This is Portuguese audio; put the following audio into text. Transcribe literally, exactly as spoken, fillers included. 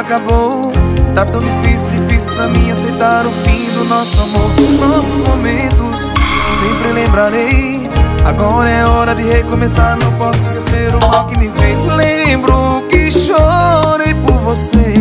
acabou. Tá tão difícil, difícil pra mim aceitar o fim do nosso amor. Nossos momentos sempre lembrarei. Agora é hora de recomeçar, não posso esquecer o mal que me fez. Lembro que chorei por você.